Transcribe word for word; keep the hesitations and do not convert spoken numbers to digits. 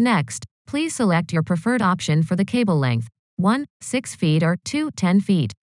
Next, please select your preferred option for the cable length, one, six feet or two, ten feet.